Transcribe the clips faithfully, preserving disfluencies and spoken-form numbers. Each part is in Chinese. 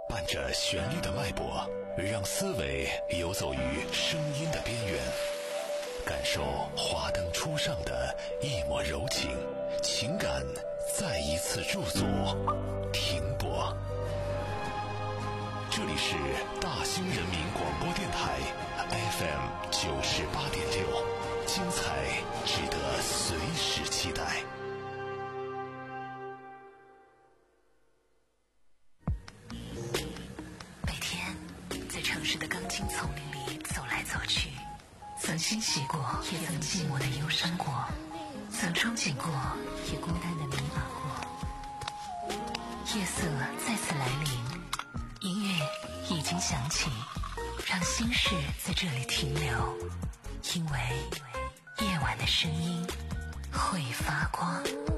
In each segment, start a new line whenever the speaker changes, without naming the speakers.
伴着旋律的脉搏，让思维游走于声音的边缘，感受华灯初上的一抹柔情，情感再一次驻足停泊。这里是大兴人民广播电台 F M 九十八点六，精彩值得随时期待。
每天在城市的钢筋丛林里走来走去，曾欣喜过，也曾寂寞的忧伤过，曾憧憬过，也孤单的迷茫过。夜色再次来临，音乐已经响起，让心事在这里停留，因为夜晚的声音会发光。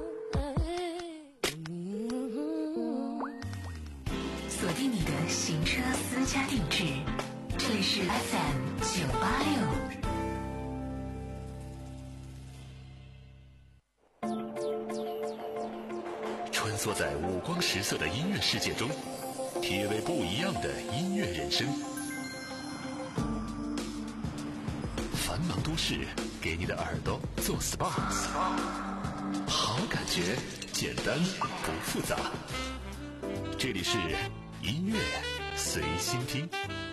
锁定你的行车私家定制，这里是 F M 九八六。
穿梭在五光十色的音乐世界中，体味不一样的音乐人生。繁忙都市给你的耳朵做 S P A， 好感觉简单不复杂。这里是音乐随心听。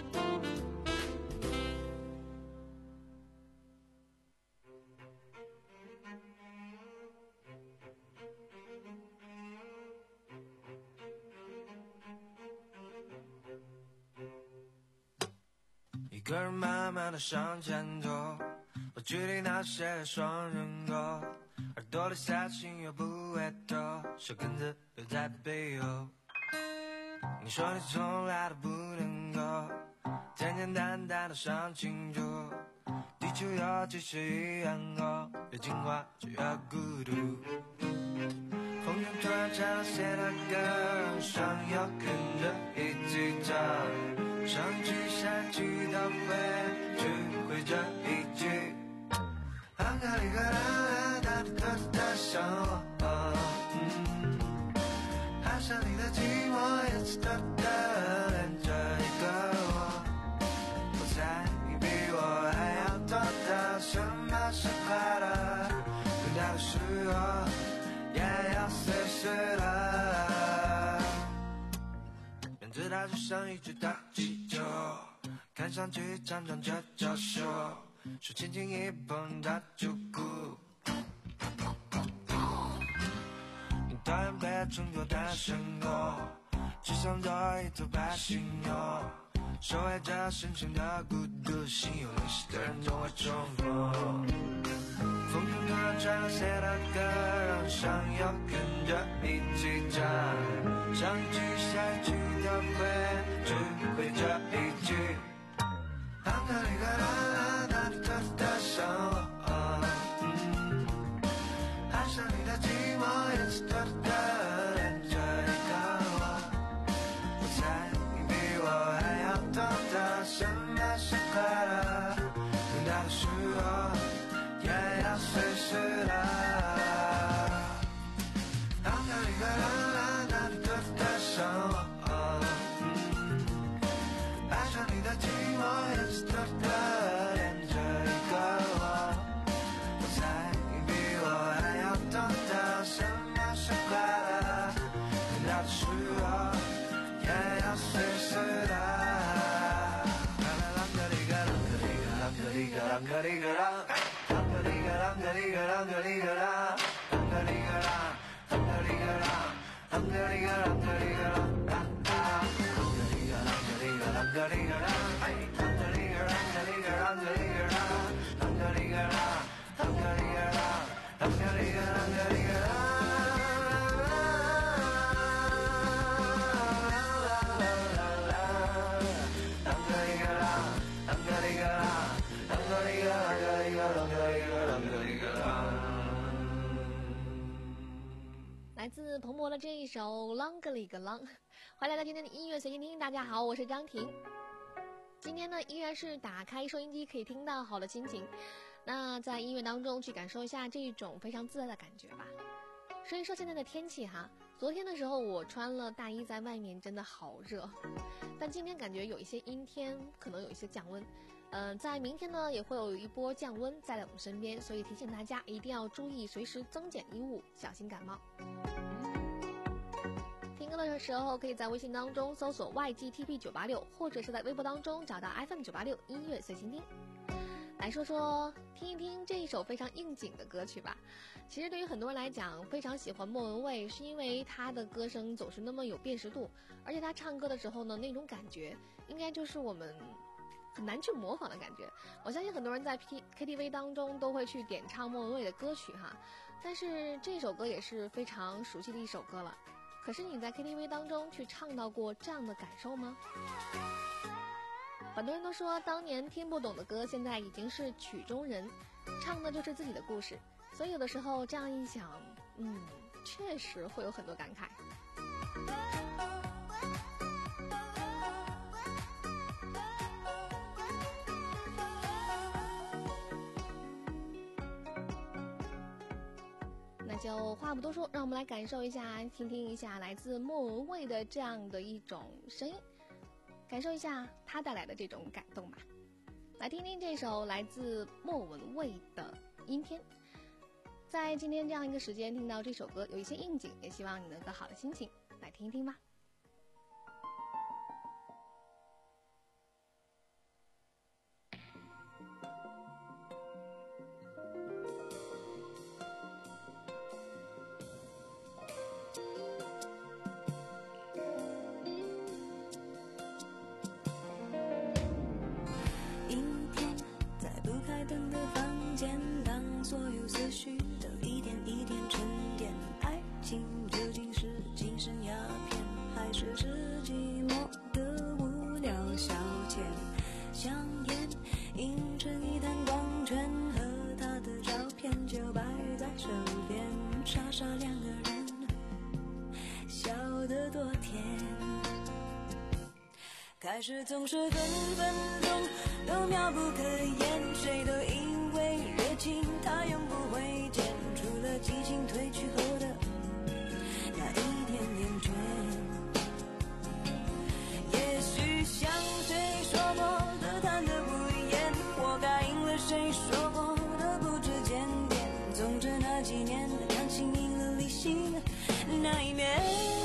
一个人慢慢的向前走，我距离那些双人狗，耳朵里下心又不会透，小根子留在背后。你说你从来都不能够简简单单的想清楚，地球有几十亿人口，越进化就越孤独。风筝突然唱了谁的歌，让上游跟着一起唱，上一句下一句都会只会这一句，啷个里个啷哒哒哒哒想我，嗯，爱上你的寂寞也是哒哒连着一个我，我猜你比我还要懂得什么是快乐，更大的时候也要随时了。面对它就像一只大气球，看上去强壮却娇羞，手轻轻一碰它就哭。你讨厌被称作单身狗，只想做一头白犀牛，守卫着深深的孤独，心有灵犀的人总会重逢。风筝突然传来谁的歌，让上游跟着一起唱，上一句下一句都会只会这一句，啷个里个啷哒哒哒想我，嗯，爱上你的寂寞也是哒哒连着一个我，我猜你比我还要懂得什么是快乐，更大的时候也要随时了，啷个里个啷啦哒哒哒想我，嗯，爱上你的寂寞也是哒哒连着一个我，我猜你比我还要懂得什么是快乐，更大的时候也要随时了，啷个里个啷个里个啷个里个啷个里个啷。啷个里个啷个里个啷个里个啷，啷个里个啷，啷个里个啷，啷个里个啷个里个啷，啷个里个啷个里个啷个里个啷，啷个里个啷个里个啷个里个啷，啷个里个啷，啷个里个啷，啷个里个啷个里个啷。
来自彭博的这一首啷个里个啷，欢迎来到今天的音乐随心听。大家好，我是张婷。今天呢依然是打开收音机可以听到好的心情，那在音乐当中去感受一下这种非常自在的感觉吧。所以说现在的天气哈， 昨天的时候我穿了大衣在外面，真的好热，但今天感觉有一些阴天，可能有一些降温。嗯、呃，在明天呢也会有一波降温在我们身边，所以提醒大家一定要注意随时增减衣物，小心感冒。听歌的时候可以在微信当中搜索 Y G T P 九八六，或者是在微博当中找到 F M 九八六音乐随心听。来说说听一听这一首非常应景的歌曲吧。其实对于很多人来讲，非常喜欢莫文蔚，是因为她的歌声总是那么有辨识度，而且她唱歌的时候呢，那种感觉应该就是我们很难去模仿的感觉。我相信很多人在 K T V 当中都会去点唱莫文蔚的歌曲哈，但是这首歌也是非常熟悉的一首歌了。可是你在 K T V 当中去唱到过这样的感受吗？很多人都说当年听不懂的歌现在已经是曲中人，唱的就是自己的故事，所以有的时候这样一想，嗯，确实会有很多感慨。那就话不多说，让我们来感受一下，听听一下来自莫文蔚的这样的一种声音，感受一下他带来的这种感动吧。来听听这首来自莫文蔚的《阴天》。在今天这样一个时间听到这首歌，有一些应景，也希望你能有个好的心情，来听一听吧。
开始总是分分钟都妙不可言，谁都以为热情它永不会减，除了激情褪去后的那一点点倦。也许像谁说过的谈得不厌，我答应了谁说过的不知检点，总之那几年的感情赢了理性那一面。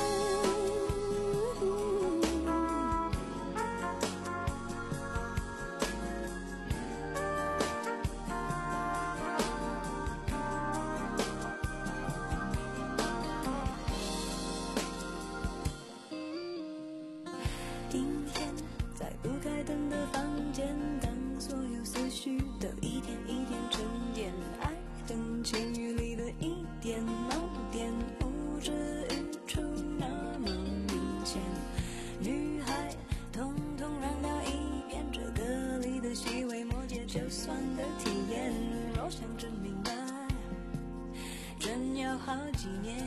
好几年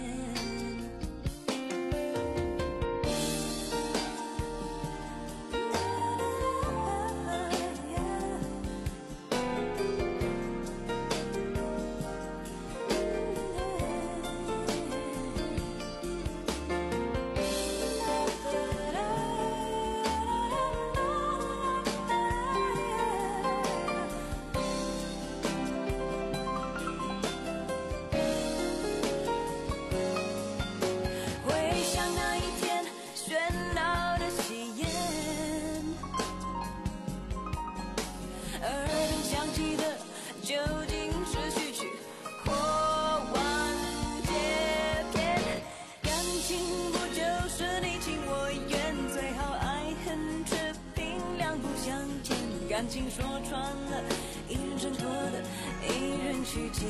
感情说穿了，一人挣脱的，一人去捡。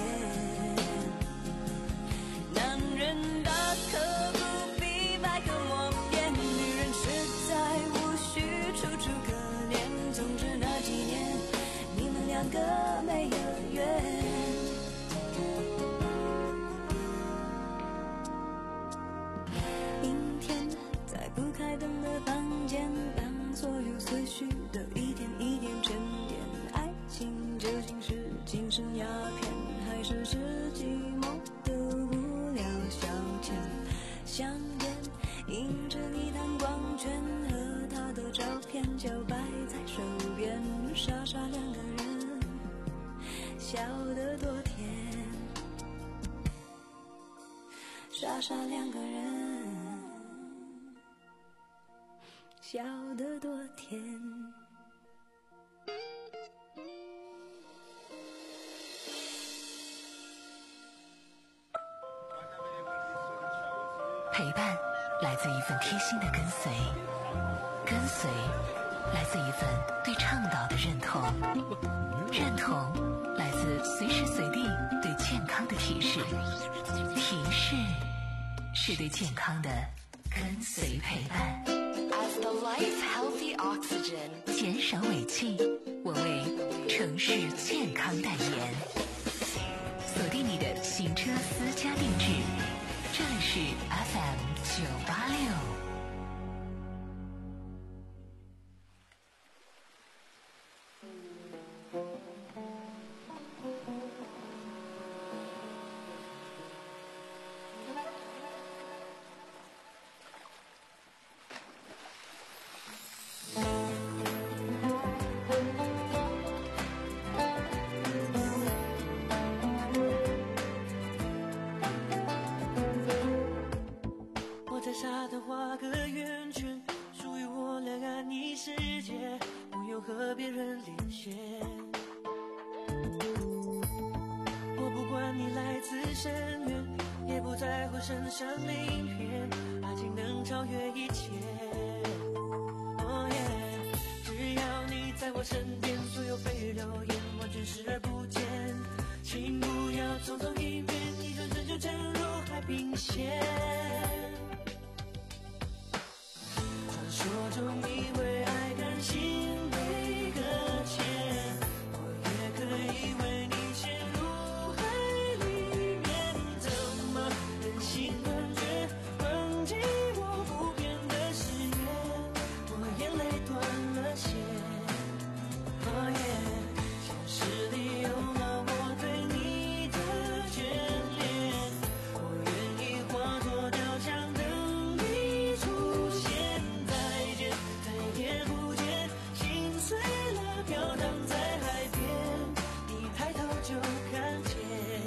男人大可不必百口莫辩，女人实在无需楚楚可怜。总之那几年，你们两个没有缘。阴天，在不开灯的房间，当所有思绪都一点一点沉淀，爱情究竟是精神鸦片，还是傻傻两个人，笑得多甜。
陪伴来自一份贴心的跟随，跟随来自一份对倡导的认同，认同来自随时随地对健康的提示，提示是对健康的跟随陪伴。
As the life healthy oxygen，
减少尾气，我为城市健康代言。锁定你的行车私家定制，这里是 F M 九八六。
在沙滩画个圆圈，属于我两岸一世界，不用和别人连线。我不管你来自深渊，也不在乎身上鳞片，爱情能超越一切。哦耶，只要你在我身边，所有蜚语流言完全视而不见。请不要匆匆一别，一转身就沉入海平线。说中以为爱甘心没搁浅，我也可以为你陷入海里面，怎么忍心断绝，忘记我不变的誓言，我眼泪断了线。哦耶，现实里有了我对你的眷恋，我愿意化作雕像等你出现。也不见，心碎了，飘荡在海边，你抬头就看见。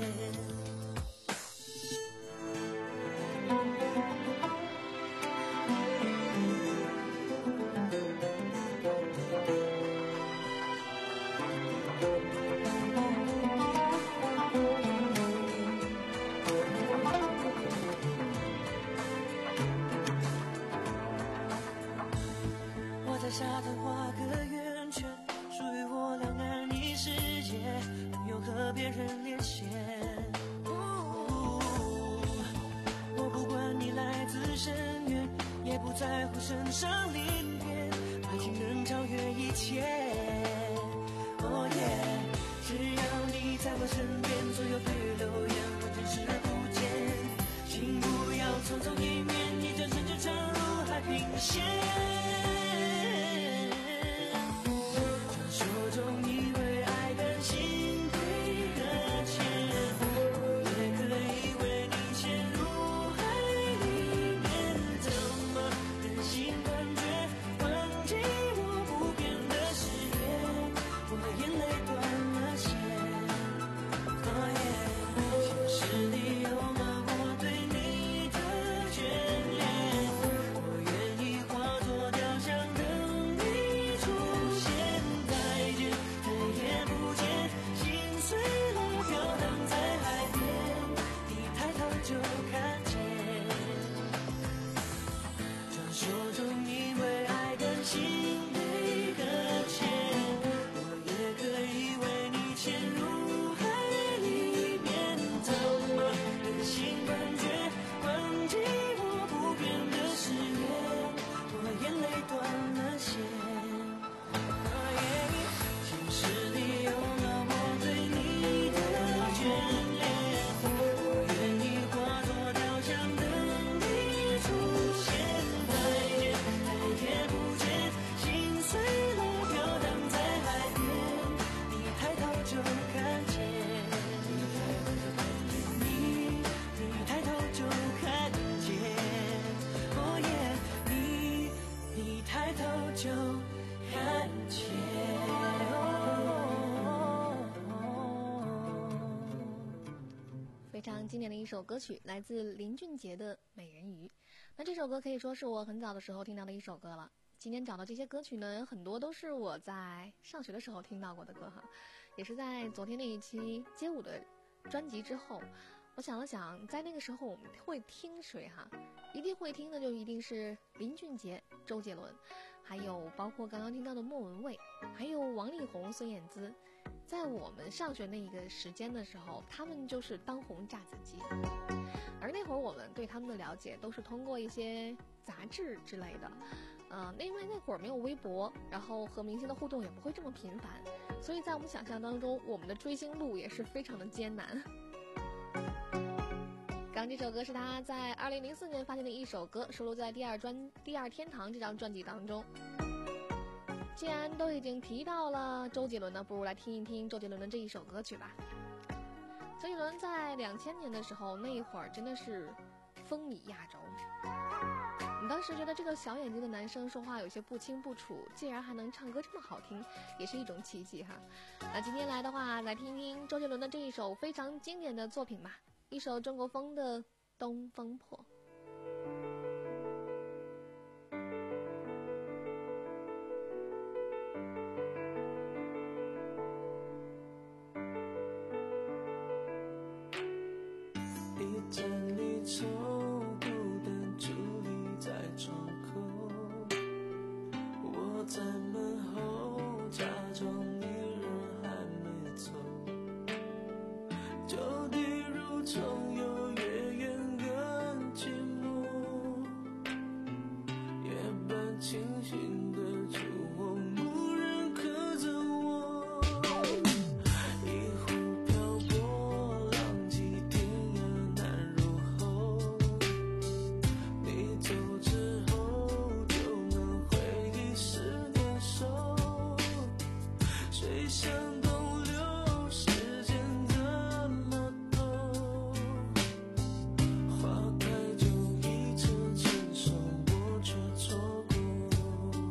在沙滩画个圆圈，属于我两岸一世界，不用和别人连线。我不管你来自深渊，也不在乎身上鳞片，爱情能超越一切。哦耶，只要你在我身边，所有蜚语流言完全视而不见。请不要匆匆一面，一转身就沉入海平线。我愿意化作雕
经典的一首歌曲，来自林俊杰的《美人鱼》。那这首歌可以说是我很早的时候听到的一首歌了。今天找到这些歌曲呢，很多都是我在上学的时候听到过的歌哈，也是在昨天那一期街舞的专辑之后，我想了想，在那个时候我们会听谁哈？一定会听的就一定是林俊杰、周杰伦，还有包括刚刚听到的莫文蔚，还有王力宏、孙燕姿。在我们上学那一个时间的时候，他们就是当红炸子鸡。而那会儿我们对他们的了解都是通过一些杂志之类的，呃，因为那会儿没有微博，然后和明星的互动也不会这么频繁，所以在我们想象当中，我们的追星路也是非常的艰难。刚这首歌是他在二零零四年发行的一首歌，收录在第二专《第二天堂》这张专辑当中。既然都已经提到了周杰伦呢，不如来听一听周杰伦的这一首歌曲吧。周杰伦在两千年的时候，那一会儿真的是风靡亚洲。你当时觉得这个小眼睛的男生说话有些不清不楚，竟然还能唱歌这么好听，也是一种奇迹哈。那今天来的话，来听听周杰伦的这一首非常经典的作品吧，一首中国风的《东风破》。
花开就一直牵手，我却错过。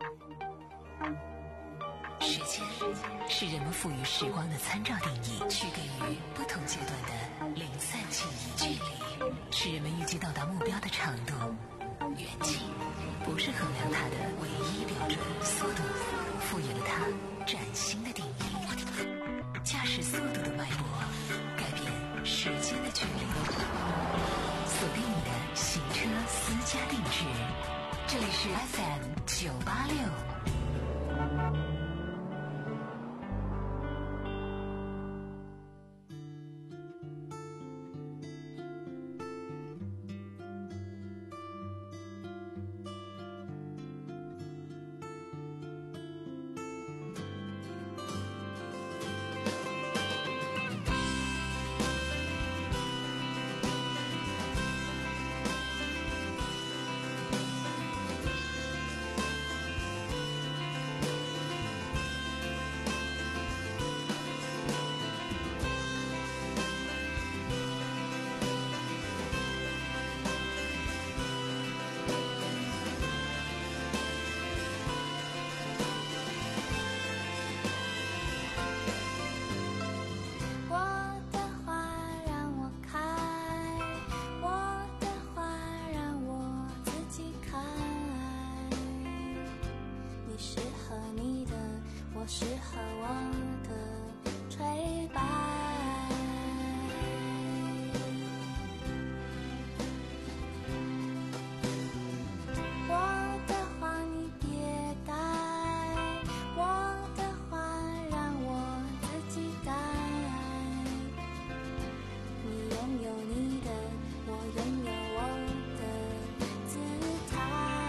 时间是人们赋予时光的参照定义，去给予不同阶段的零散记忆。距离是人们预计到达目标的长度，远近不是衡量它的唯一标准，速度赋予了它崭新的定义。驾驶速度的脉搏，改变时间的距离。锁定你的行车私家定制，这里是 F M 九八六。
适合我的吹白，我的话你别带，我的话让我自己带，你拥有你的，我拥有我的姿态。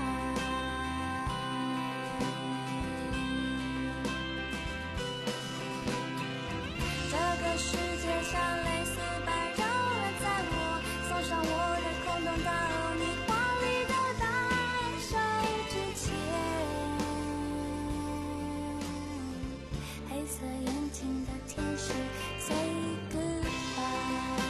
世界像蕾丝般绕了在我，送上我的空洞到你华丽的大手之前，黑色眼睛的天使 say goodbye。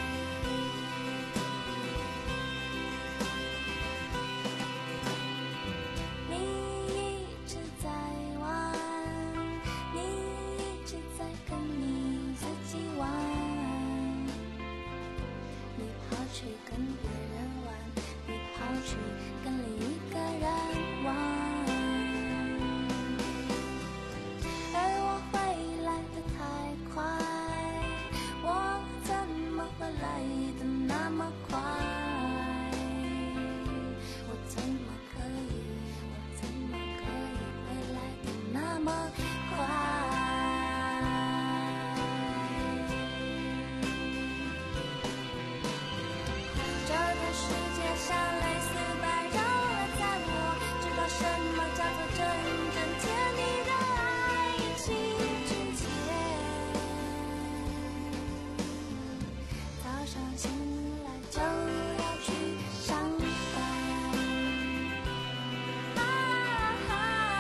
你一直在玩，你一直在跟你自己玩，你跑去跟别人玩，你跑去跟另一个人玩，而我回来的太快，我怎么会来的那么快？我怎么可以，我怎么可以回来的那么快？世界像蕾丝般绕了在我，知道什么叫做真正甜蜜的爱情之前，早上醒来就要去上班，啊啊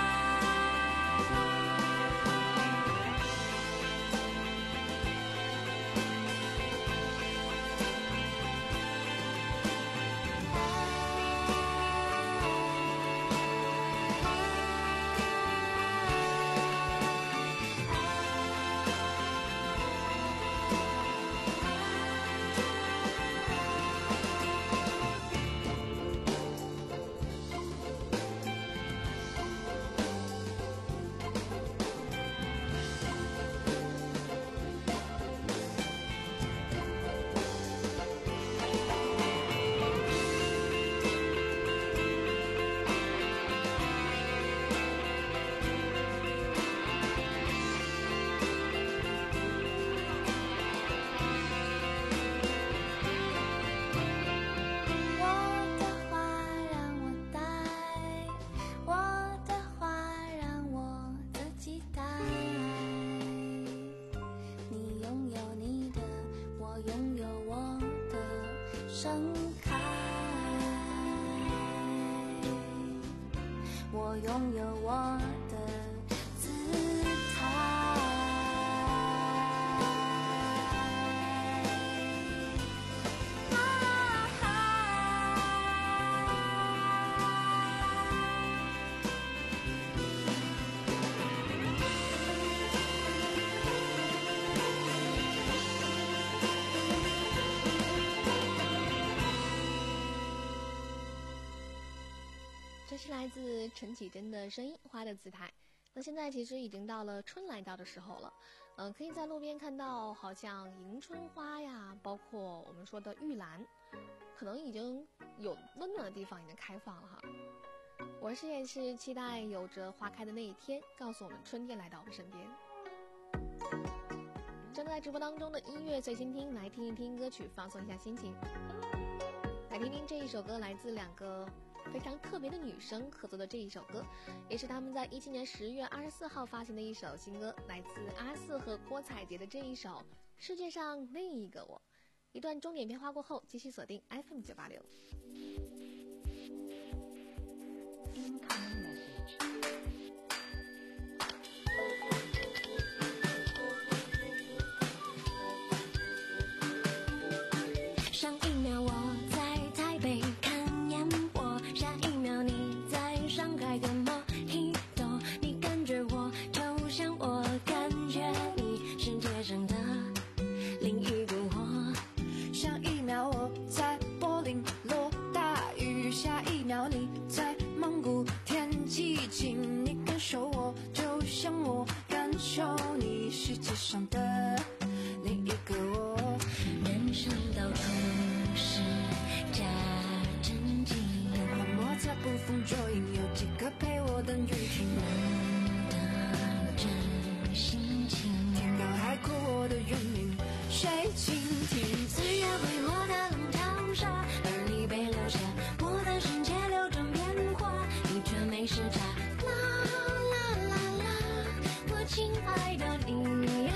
我拥有我的姿态。啊
自陈绮贞的声音，花的姿态。那现在其实已经到了春来到的时候了，嗯、呃，可以在路边看到好像迎春花呀，包括我们说的玉兰，可能已经有温暖的地方已经开放了哈。我是也是期待有着花开的那一天，告诉我们春天来到我们身边。正在直播当中的音乐随心听，来听一听歌曲，放松一下心情。来听听这一首歌，来自两个非常特别的女生合作的这一首歌，也是他们在一七年十月二十四号发行的一首新歌，来自阿四和郭采洁的这一首《世界上另一个我》。一段钟点片花过后，继续锁定 F M 九八六。
上一秒我在台北看烟火，下一秒你在上海的莫吉托，你感觉我就像我感觉你，世界上的另一个我。
上一秒我在柏林落大雨，下一秒你在蒙古天气晴，你感受我就像我感受你，世界上的另一个我。
人生到处是假真情，
烟花摩擦不风捉影，有几个陪我等雨停。
难得真心情，
天高海阔我的原名谁倾听？
岁月为我的浪淘沙，而你被留下，我的世界流转变化，你却没时差。啦啦啦啦，我亲爱的你呀。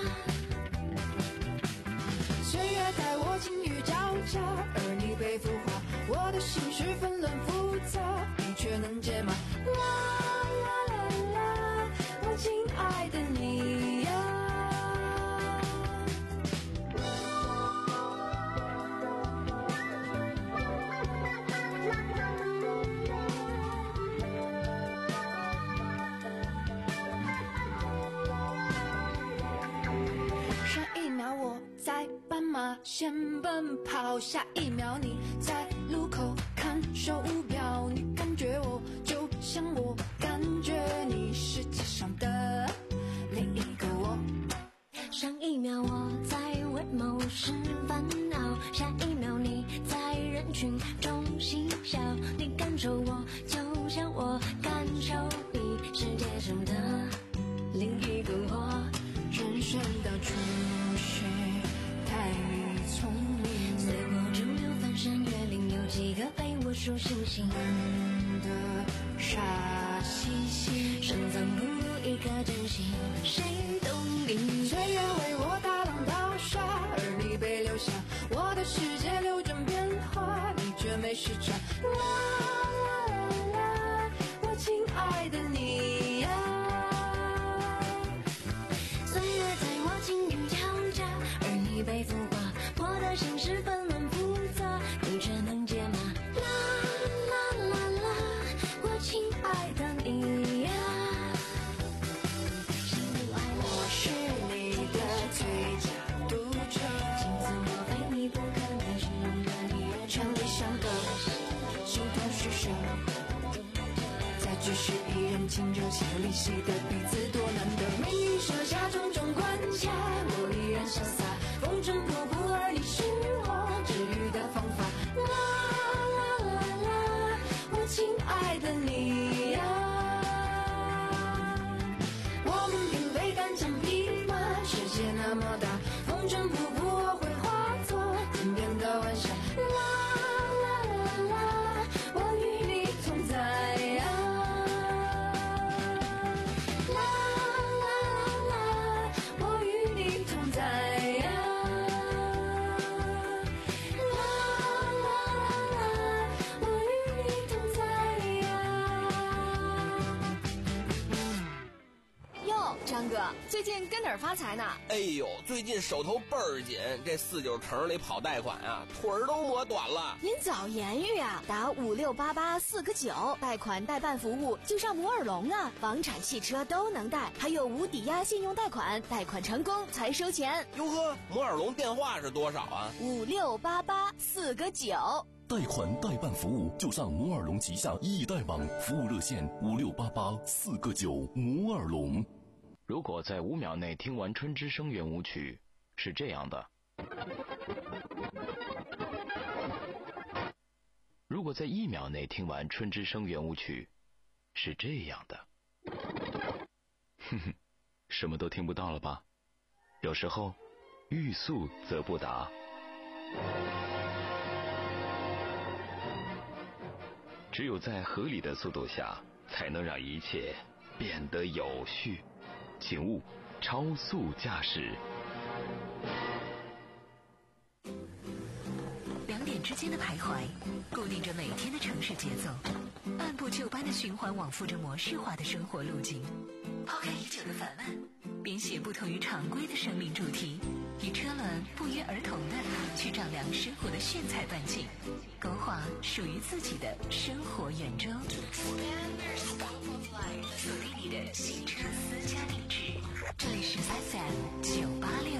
岁月带我境遇交加，而你被孵化，我的心绪纷乱复杂，你却能解码。啦啦啦啦，我亲爱的你呀。上一秒我在斑马线奔跑，下一秒你在路口看手表，你感觉我就像我感觉你，世界上的另一个我。
上一秒我在为某事烦恼，下一秒你在人群中嬉笑，你感受我就像我感受你，世界上的另一个我。
人生到初学太聪明，
随波逐流翻山越岭，有几个陪我数星星。
人的傻兮兮，
深藏不露一颗真心，谁懂你？
岁月为我大浪淘沙，而你被留下，我的世界流转变化，你却没时差。啦啦啦啦，我亲爱的你呀。
岁月在我境遇交加，而你被孵化，我的心事纷乱复杂，你却能解码。啦啦啦啦，我亲爱的你呀。喜怒哀乐
我是你的最佳读者，
镜子莫非你不可能是你
全理想的形同虚设，在举世一人情就心里系的彼此多难得，命运设下种种关卡，我依然潇洒，风尘仆仆，而你是我治愈的方法。啦啦啦啦，我亲爱的你呀。我们并非单枪匹马，世界那么大，风尘仆仆，我会化作天边的晚霞。啦啦啦啦，我与你同在呀。啦啦啦，我与你同在呀。啦啦啦，我与你同在呀。
哟，张哥，最近跟哪儿发财呢？
哎呦，最近手头倍儿紧，这四九城里跑贷款啊，腿儿都磨短了。
您早言语啊，打五六八八四个九，贷款代办服务就上摩尔龙啊，房产、汽车都能贷，还有无抵押信用贷款，贷款成功才收钱。
哟呵，摩尔龙电话是多少啊？
五六八八四个九。
对
贷款代办服务，就上摩尔龙旗下易贷网，服务热线五六八八四个九。摩尔龙。
如果在五秒内听完春之声圆舞曲，是这样的。如果在一秒内听完春之声圆舞曲，是这样的。哼哼，什么都听不到了吧？有时候欲速则不达。只有在合理的速度下，才能让一切变得有序。请勿超速驾驶。
两点之间的徘徊，固定着每天的城市节奏，按部就班的循环往复着模式化的生活路径。抛开已久的烦闷，编写不同于常规的生命主题，与车轮不约而同的去丈量生活的炫彩半径，勾画属于自己的生活圆周。锁定你的新车私家定制，这里是 F M 九八六。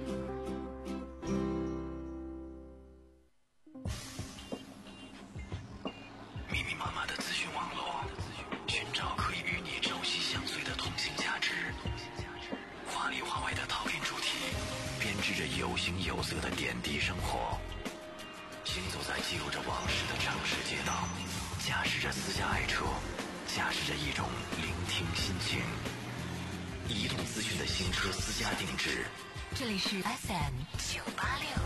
密密麻麻的资讯网络，寻找可以与你朝夕相随的通信价值。华里华外的陶片主题，编织着有形有色的点滴生活。行走在记录着往事的城市街道，驾驶着私家爱车，驾驶着一种聆听心情。移动资讯的新车私家定制，
这里是 F M 九八六。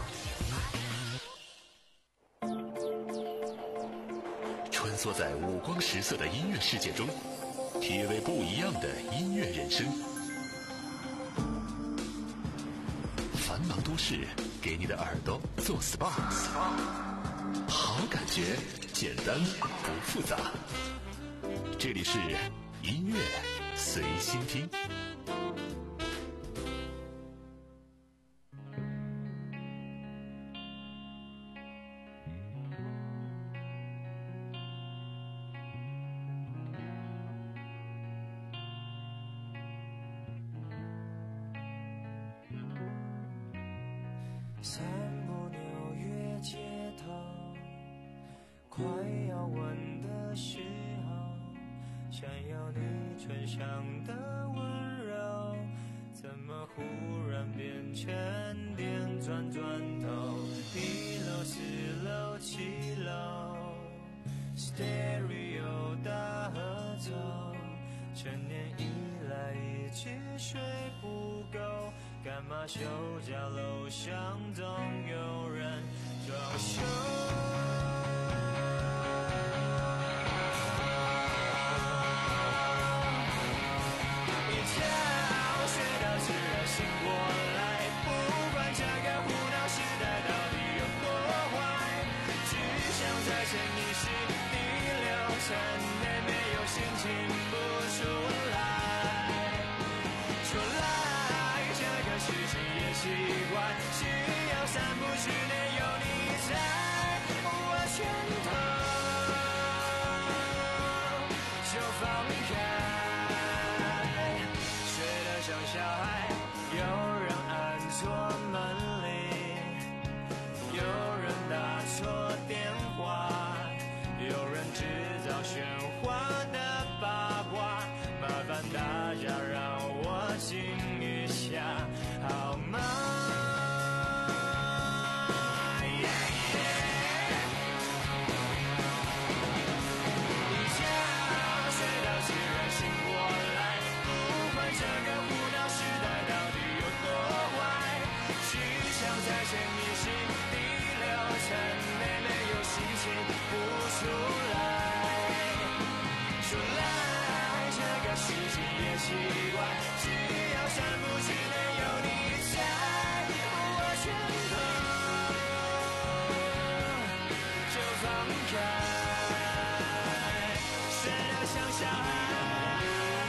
穿梭在五光十色的音乐世界中，体味不一样的音乐人生。繁忙都市，给你的耳朵做 S P A， 好感觉，简单不复杂。这里是音乐随心听。
散步纽约街头，快要吻的时候，想要你唇上的温柔，怎么忽然变成电转转头？一楼、四楼、七楼 ，Stereo 大合奏，成年以来一直睡不够。干嘛休假楼上总有人装修？一觉睡到自然醒过来，不管这个胡闹时代到底有多坏，只想在潜意识第六层内没有心情不出来，出来。事情也习惯，只要三不之内有你在我拳头，就放开。睡得像小孩，有人按错门铃，有人打错电话，有人制造喧哗的八卦，麻烦大家让我静一下好吗？一觉睡到自然醒过来，不管这个胡闹时代到底有多坏，只想在潜意识第六层内没有心情不出来，出来这个事情也习惯，只要三不之内有你在我拳头，就放开。睡得像小孩，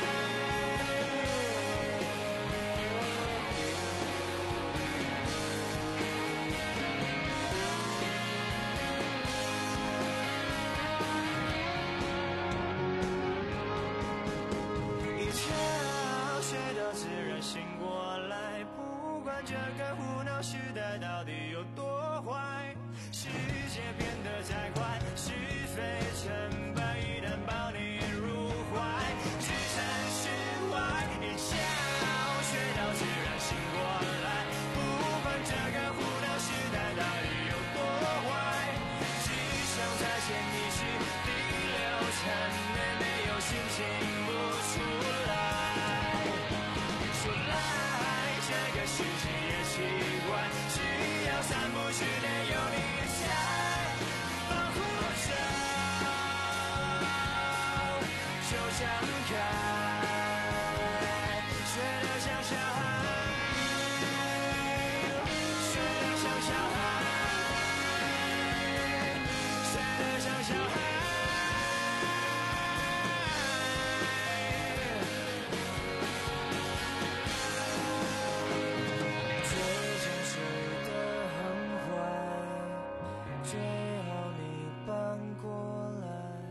一觉睡到自然醒过来，不管这个胡闹时代到底有多坏， 世界变得太快，是非成败一旦抱你入怀，置身事外，一觉睡到自然醒过来，不管这个胡闹时代到底有多坏，只想在潜意识里流产，每没有心情不出来。说来这个世界也奇怪，只要三不之内有你在，防护落下就张开，睡得像小孩，睡得像小孩，睡得像小孩。最近睡得很坏，最好你搬过来。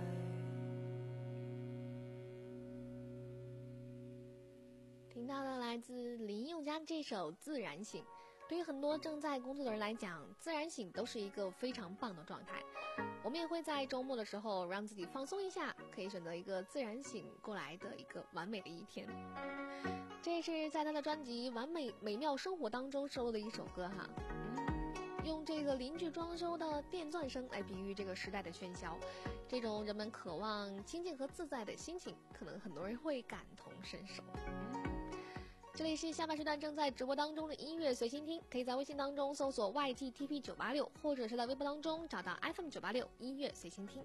听到了来自林宥嘉这首《自然醒》，对于很多正在工作的人来讲，自然醒都是一个非常棒的状态。我们也会在周末的时候让自己放松一下，可以选择一个自然醒过来的一个完美的一天。这也是在他的专辑《完美美妙生活》当中收录的一首歌哈。用这个邻居装修的电钻声来比喻这个时代的喧嚣，这种人们渴望清静和自在的心情，可能很多人会感同身受。这里是下半时段正在直播当中的音乐随心听，可以在微信当中搜索 Y G T P 九八六， 或者是在微博当中找到 F M 九八六 音乐随心听。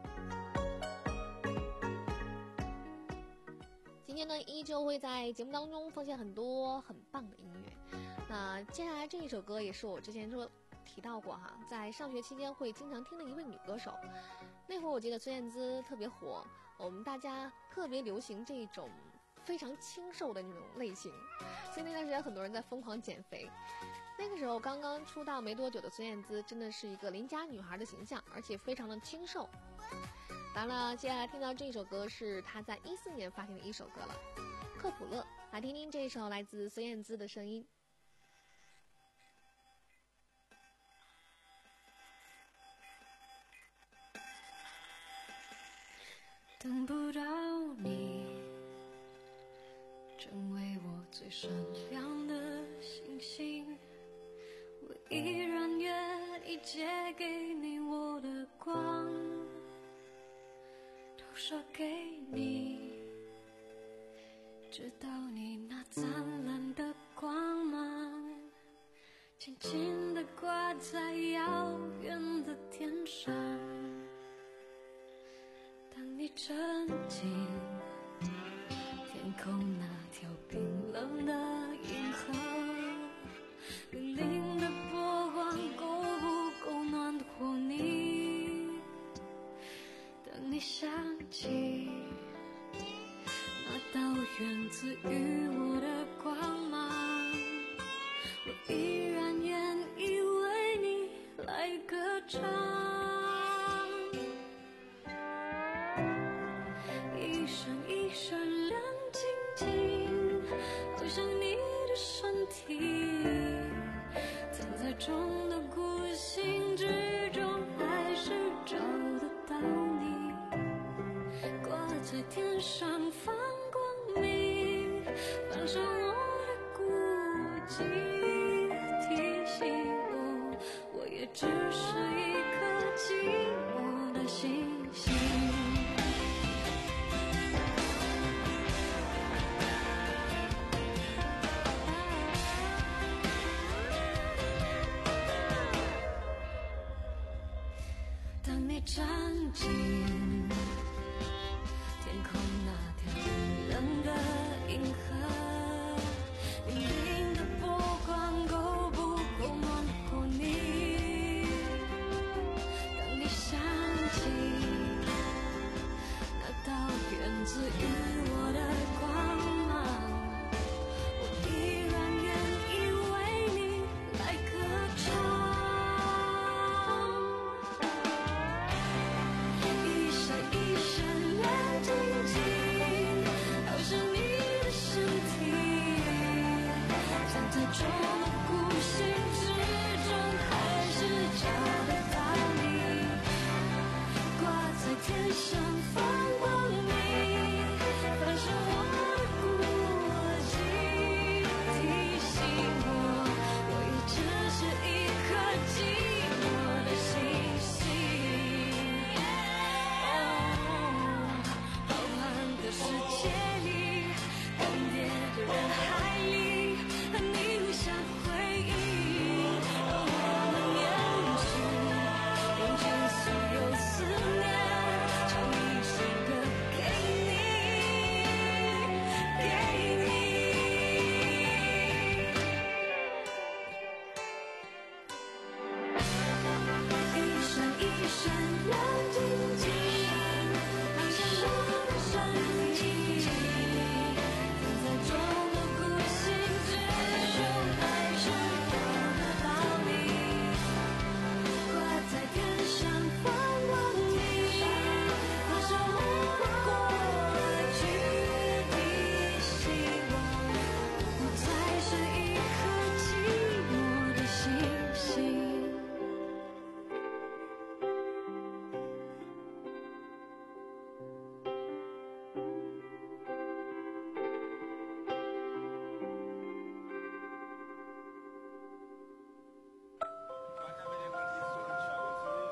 今天呢，依旧会在节目当中奉献很多很棒的音乐。那接下来这一首歌也是我之前说提到过哈，在上学期间会经常听的一位女歌手。那会儿我记得孙燕姿特别火，我们大家特别流行这种非常清瘦的那种类型，所以那段时间很多人在疯狂减肥。那个时候刚刚出道没多久的孙燕姿真的是一个邻家女孩的形象，而且非常的清瘦。当然了，接下来听到这首歌是她在一四年发行的一首歌了，克普勒。来听听这首来自孙燕姿的声音。
等不到你，成为我最闪亮的星星，我依然愿意借给你我的光，投射给你，直到你那灿烂的光芒轻轻地挂在遥远的天上。当你沉浸天空那条冰冷的银河，粼粼的波光够不够暖和你？当你想起那道源自于我的光芒，我依然愿意为你来歌唱。一闪一闪亮晶晶，好像你的身体，藏在中的孤星之中，还是找得到你，挂在天上放光明，反射我的孤寂，提醒我，我也只是一颗寂寞的星星。当你站进天空那条冰冷的银河，粼粼的波光够不够暖和你？当你想起那道源自于我的光芒，我依然愿意为你来歌唱。一闪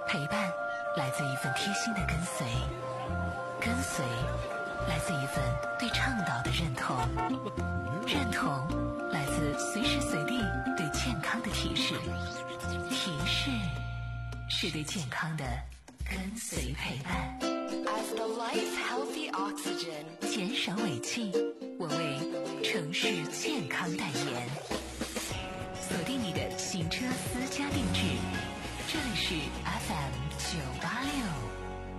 陪伴来自一份贴心的跟随，跟随来自一份对倡导的认同，认同来自随时随地对健康的提示，提示是对健康的跟随陪伴。
As the life healthy oxygen，
减少尾气，我为城市健康代言。锁定你的行车私家定制，这里是 F M 九八六。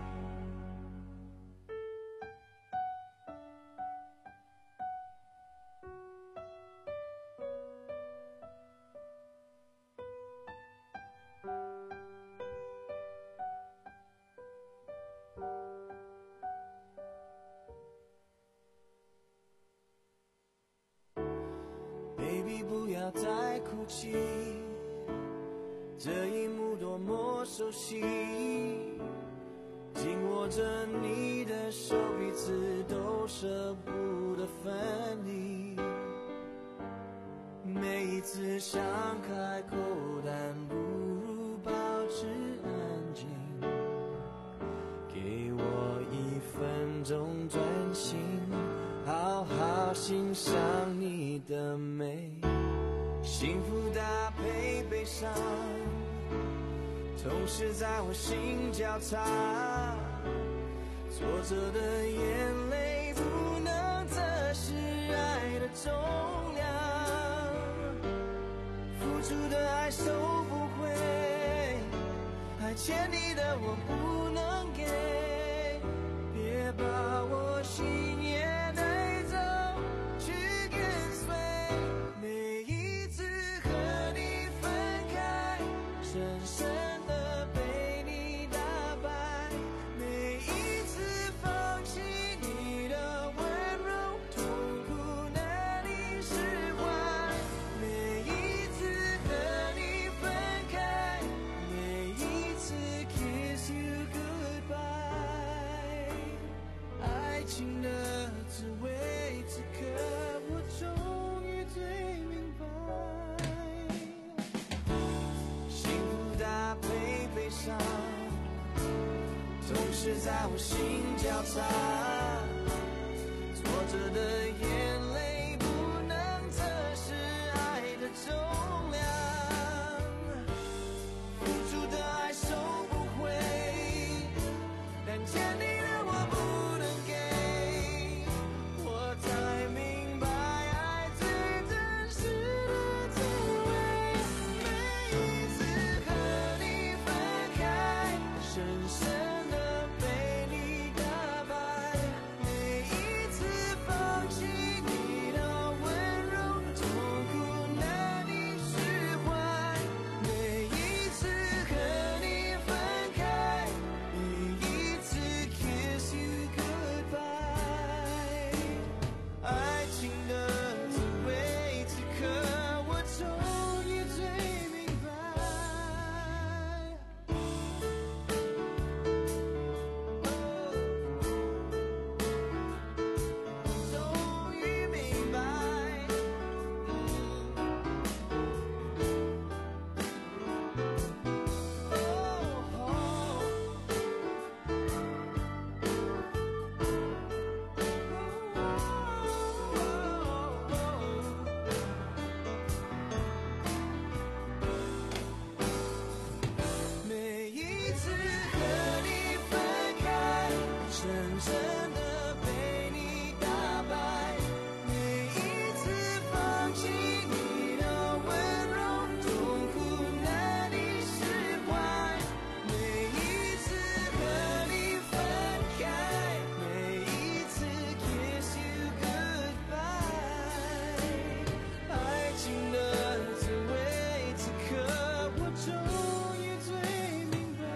Baby， 不要再哭泣，这一幕多么熟悉，紧握着你的手，彼此都舍不得分离。每一次想开口，但不如保持安静，给我一分钟专心，好好欣赏你的美，幸福搭配悲伤，同时在我心交叉，挫折的眼泪不能测试爱的重量，付出的爱收不回，还欠你的我不能给，别把我心也带走，去跟随。每一次和你分开，深深的被你打败，每一次放弃你的温柔，痛苦难以释怀。每一次和你分开，每一次 kiss you goodbye， 爱情的滋味，此刻我终于最明白，幸福搭配悲伤，同时在我心交叉，挫折的眼泪不能测试爱的重量，付出的爱收不回，但欠你的我不能给，我才明白爱最真实的滋味。每一次和你分开，深深的被你打败，每一次放弃你的温柔，痛苦难以释怀。每一次和你分开，每一次 kiss you goodbye， 爱情的滋味，此刻我终于最明白。终于明白。每一次和你分开，深深的被你打败，每一次放弃你的温柔，痛苦难以释怀。每一次和你分开，每一次 kiss you goodbye， 爱情的滋味，此刻我终于最明白。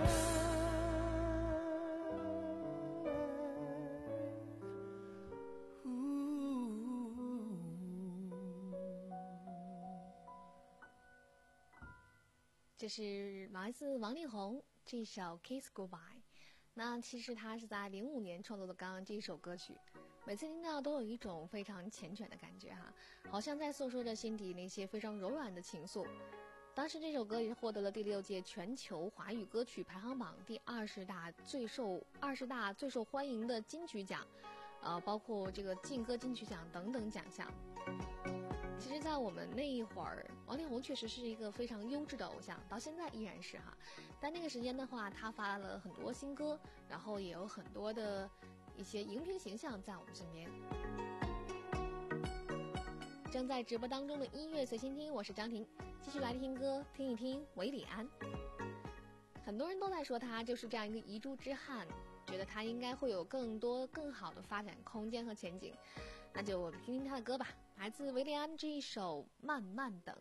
这是来自王力宏这首《Kiss Goodbye》。那其实他是在零五年创作的刚刚这一首歌曲，每次听到都有一种非常缱绻的感觉哈，好像在诉说着心底那些非常柔软的情愫。 当时这首歌也是获得了第六届全球华语歌曲排行榜第二十大最受二十大最受欢迎的金曲奖，呃，包括这个劲歌金曲奖等等奖项。其实在我们那一会儿，王力宏确实是一个非常优质的偶像，到现在依然是哈。但那个时间的话，他发了很多新歌，然后也有很多的一些荧屏形象在我们身边。正在直播当中的音乐随心听，我是张婷，继续来听歌，听一听韦礼安。很多人都在说他就是这样一个遗珠之憾，觉得他应该会有更多更好的发展空间和前景。那就我们听听他的歌吧，来自韦礼安这一首《慢慢等》。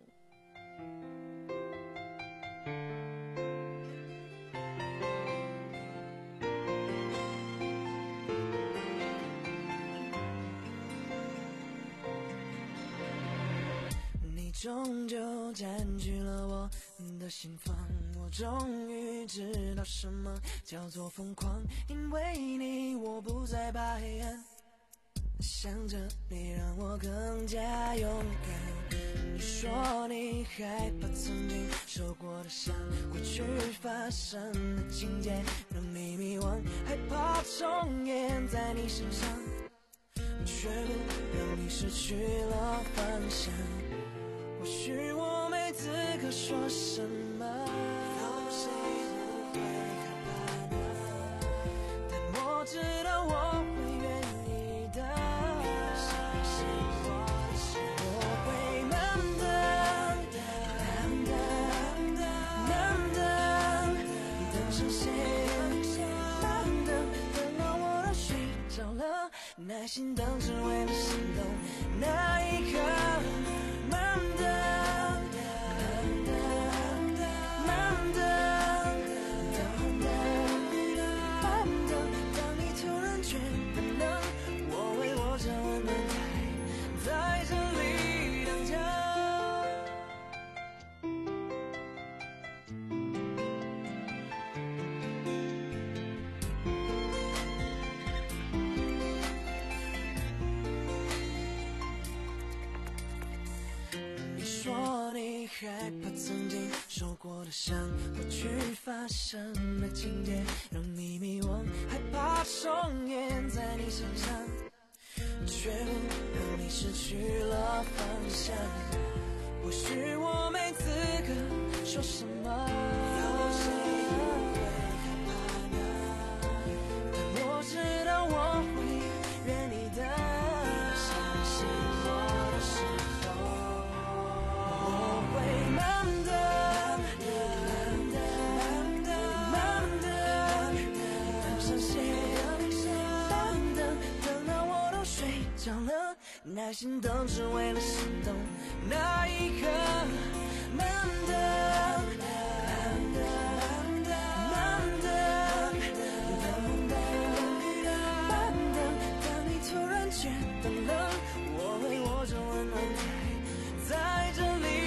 终究占据了我的心房，我终于知道什么叫做疯狂，因为你我不再怕黑暗，想着你让我更加勇敢。你说你害怕曾经受过的伤，过去发生的情节让你迷惘，害怕重演在你身上，却不让你失去了方向。或许我没资格说什么，有谁不会害怕的，但我知道我会愿意的，相信我的事，我会慢等，慢等，慢等，等上线，慢等，等到我都睡着了，耐心等只为了心动那一刻。慢等，慢等，慢等，等等，慢等，当你突然觉得冷，我为我这温暖台在这里等着。说你害怕曾经受过的伤，过去发生的情节让你迷惘，害怕重演在你身上，却不让你失去了方向。或许我没资格说什么，有谁不会害怕呢？但我知道我会愿你的，相信我的时候。我会慢等，慢等，慢等，等上线，慢等，等到我都睡着了，耐心等只为了心动那一刻。慢等，慢等，慢等，等等，慢等，当你突然觉得冷，我会握着温暖台在这里。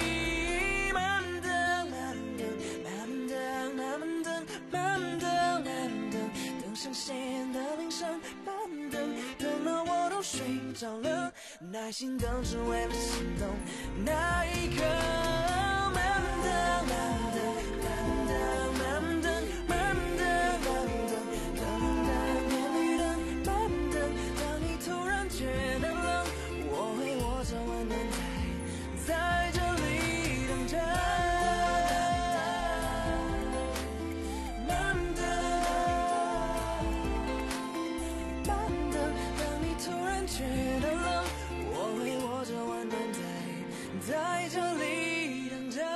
上线的铃声，慢等，等到我都睡着了，耐心等只为了心动那一刻。慢等，慢等，慢等，慢等，慢等，慢等，等等，点绿灯，慢等，当你突然觉得冷，我会握着温暖台在这里等着。觉得冷，我会握着温暖台在这里等着。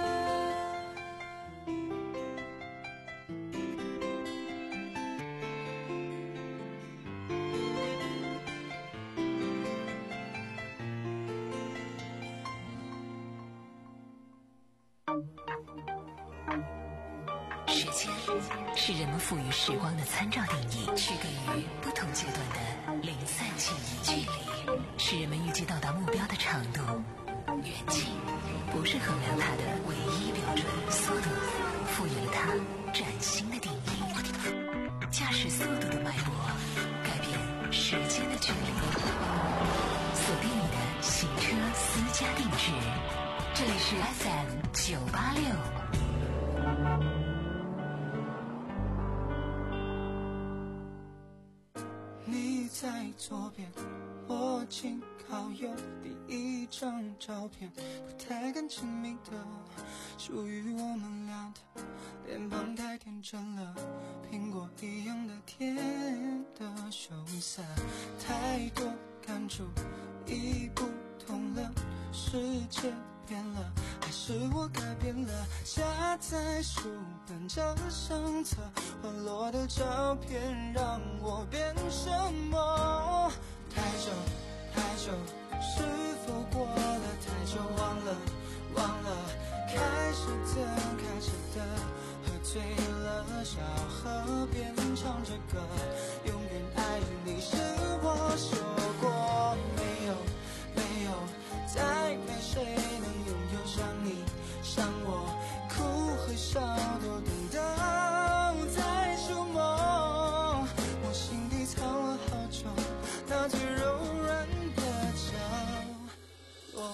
时间是人们赋予时光的参照定义，区隔于不同阶段的零散记忆。距离是人们预计到达目标的长度，远近不是衡量它的唯一标准。速度赋予了它崭新的定义，驾驶速度的脉搏改变时间的距离。锁定你的行车私家定制， 这里是 F M 九八六。
你在左边，我紧靠右，第一张照片，不太敢亲密的，属于我们俩的，脸庞太天真了，苹果一样的甜的羞涩，太多感触已不同了，世界变了，还是我改变了？夹在书本这相册，滑落的照片让我变什么？太久太久，是否过了太久？忘了忘了，开始的开始的，喝醉了，小河边唱着歌，永远爱你是我说过，没有没有，再没谁能拥有像你像我，哭和笑都懂得在触摸，我心底藏了好久，那最柔软的角落。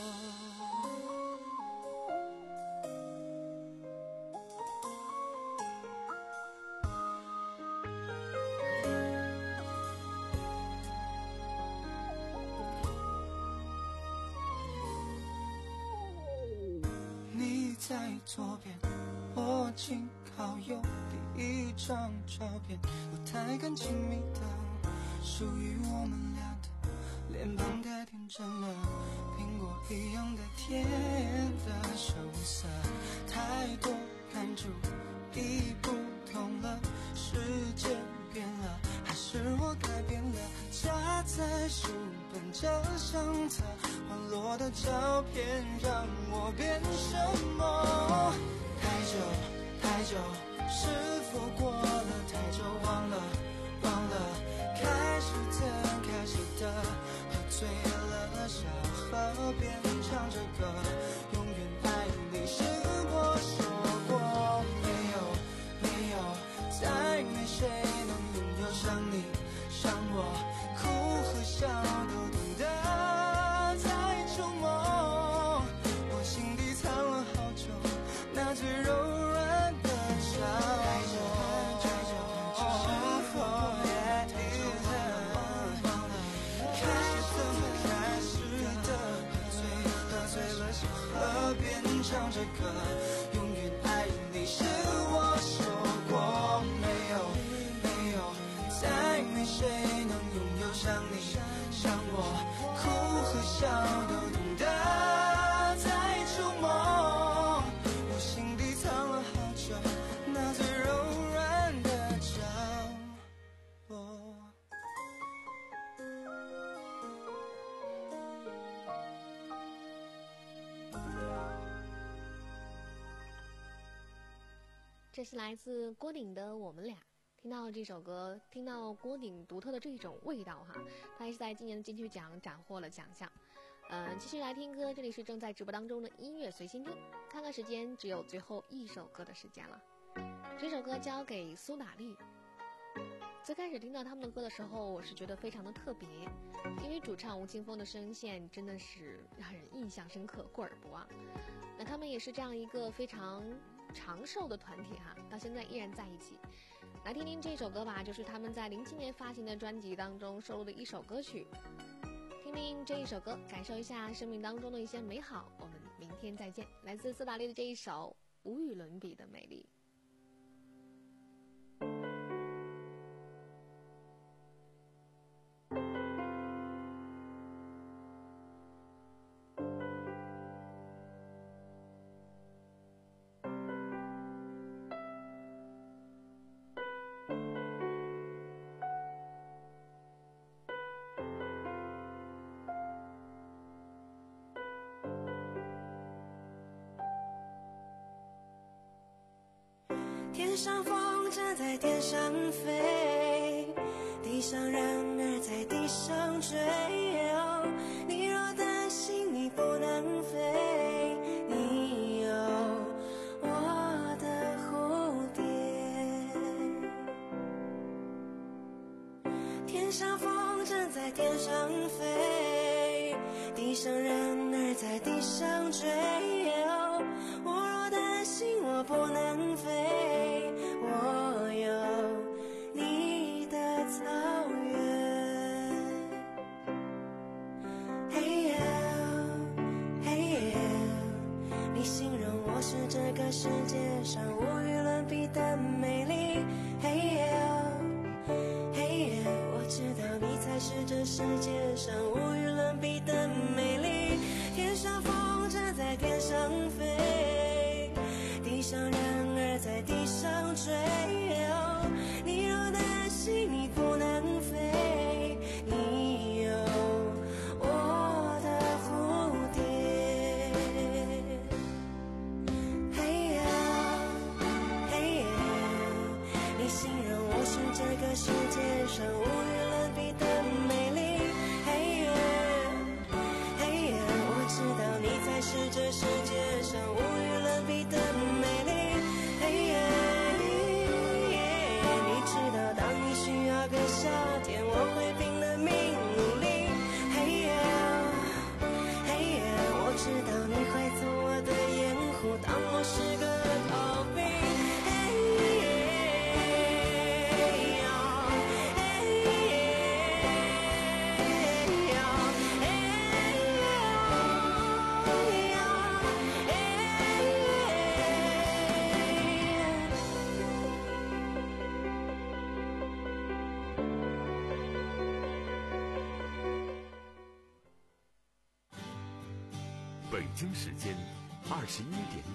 你在左边，我紧靠右，第一张照片，不太敢亲密的，属于我们俩的，脸庞太天真了，苹果一样的甜的羞涩，太多感触已不同了，世界变了，还是我改变了？夹在书本这相册，滑落的照片让我变什么？太久太久，是否过了太久？忘了忘了，开始的开始的，喝醉了，小河边唱着歌，永远爱你是我说过，没有没有，再没谁能拥有像你像我，哭和笑都懂得在触摸，我心底藏了好久，那最柔软的角落。河边唱着歌，永远爱你是我说过，没有没有，再没谁能拥有像你像我，哭和笑都懂得在触摸，我心底藏了好久，那最柔软的角落。
这是来自郭顶的《我们俩》。听到这首歌，听到郭顶独特的这种味道哈，他也是在今年的金曲奖斩获了奖项。嗯、呃，继续来听歌，这里是正在直播当中的音乐随心听。看看时间，只有最后一首歌的时间了。这首歌交给苏打绿。最开始听到他们的歌的时候，我是觉得非常的特别，因为主唱吴青峰的声线真的是让人印象深刻，过耳不忘。那他们也是这样一个非常长寿的团体哈，到现在依然在一起。来听听这首歌吧，就是他们在零七年发行的专辑当中收录的一首歌曲。听听这一首歌，感受一下生命当中的一些美好。我们明天再见。来自苏打绿的这一首《无与伦比的美丽》。
天上风筝在天上飞，地上人儿在地上追。哦，你若担心你不能飞，你有我的蝴蝶。天上风筝在天上飞，地上人儿在地上追。 不能飞，我有你的草原。嘿呀嘿呀，你形容我是这个世界上无与伦比的美丽。嘿呀嘿呀，我知道你才是这世界上无与伦比的美丽。天上风筝在天上飞，地上人儿在地上追。哦，你若担心你不能飞，你有我的蝴蝶。嘿呀嘿呀，你形容我是这个世界上无与伦比的美丽。嘿呀嘿呀，我知道你才是这世界上无与伦比的美丽。嘿呀你知道当你需要个夏天，我会拼了命努力。嘿呀嘿呀，我知道你会做我的掩护，当我是个逃兵。
北京时间二十一点。